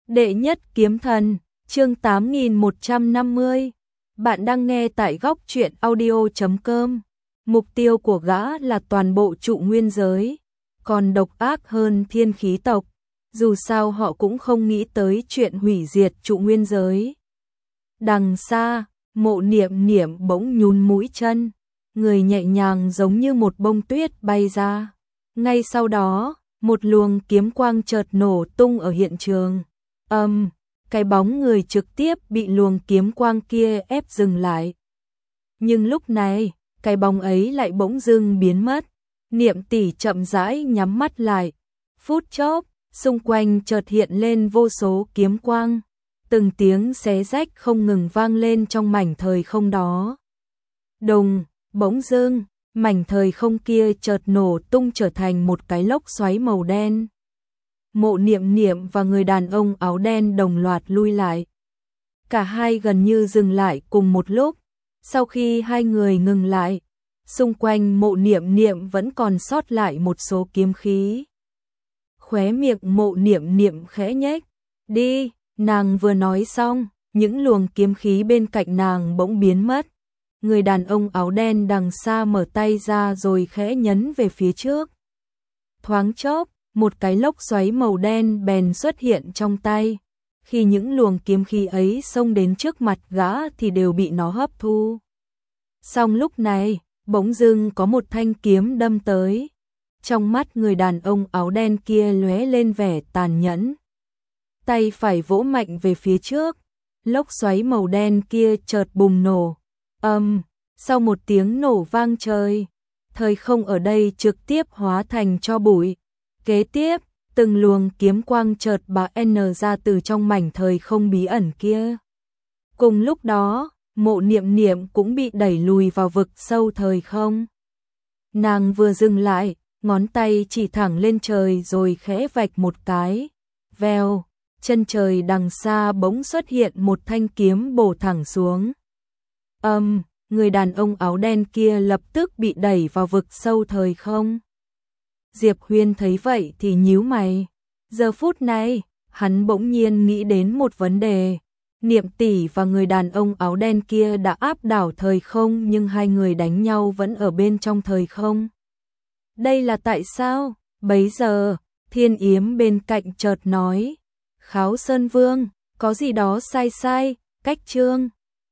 Đệ nhất kiếm thần, chương 8150. Bạn đang nghe tại góc truyện audio.com. Mục tiêu của gã là toàn bộ trụ nguyên giới, còn độc ác hơn thiên khí tộc. Dù sao họ cũng không nghĩ tới chuyện hủy diệt trụ nguyên giới. Đằng xa, Mộ Niệm Niệm bỗng nhún mũi chân, người nhẹ nhàng giống như một bông tuyết bay ra. Ngay sau đó, một luồng kiếm quang chợt nổ tung ở hiện trường. Cái bóng người trực tiếp bị luồng kiếm quang kia ép dừng lại. Nhưng lúc này, cái bóng ấy lại bỗng dưng biến mất. Niệm tỷ chậm rãi nhắm mắt lại. Phút chốc, xung quanh chợt hiện lên vô số kiếm quang. Từng tiếng xé rách không ngừng vang lên trong mảnh thời không đó. Đùng, bỗng dưng, mảnh thời không kia chợt nổ tung trở thành một cái lốc xoáy màu đen. Mộ Niệm Niệm và người đàn ông áo đen đồng loạt lui lại. Cả hai gần như dừng lại cùng một lúc. Sau khi hai người ngừng lại, xung quanh Mộ Niệm Niệm vẫn còn sót lại một số kiếm khí. Khóe miệng Mộ Niệm Niệm khẽ nhếch. Đi, nàng vừa nói xong, những luồng kiếm khí bên cạnh nàng bỗng biến mất. Người đàn ông áo đen đằng xa mở tay ra rồi khẽ nhấn về phía trước. Thoáng chốc, một cái lốc xoáy màu đen bèn xuất hiện trong tay. Khi những luồng kiếm khí ấy xông đến trước mặt gã thì đều bị nó hấp thu. Song lúc này, bỗng dưng có một thanh kiếm đâm tới. Trong mắt người đàn ông áo đen kia lóe lên vẻ tàn nhẫn. Tay phải vỗ mạnh về phía trước, lốc xoáy màu đen kia chợt bùng nổ. Sau một tiếng nổ vang trời, thời không ở đây trực tiếp hóa thành tro bụi. Kế tiếp, từng luồng kiếm quang chợt bắn ra từ trong mảnh thời không bí ẩn kia. Cùng lúc đó, Mộ Niệm Niệm cũng bị đẩy lùi vào vực sâu thời không. Nàng vừa dừng lại, ngón tay chỉ thẳng lên trời rồi khẽ vạch một cái. Vèo, chân trời đằng xa bỗng xuất hiện một thanh kiếm bổ thẳng xuống. Người đàn ông áo đen kia lập tức bị đẩy vào vực sâu thời không. Diệp Huyên thấy vậy thì nhíu mày. Giờ phút này, hắn bỗng nhiên nghĩ đến một vấn đề. Niệm tỷ và người đàn ông áo đen kia đã áp đảo thời không nhưng hai người đánh nhau vẫn ở bên trong thời không. Đây là tại sao? Bấy giờ, Thiên Yếm bên cạnh chợt nói. Kháo Sơn Vương, có gì đó sai sai, cách chương.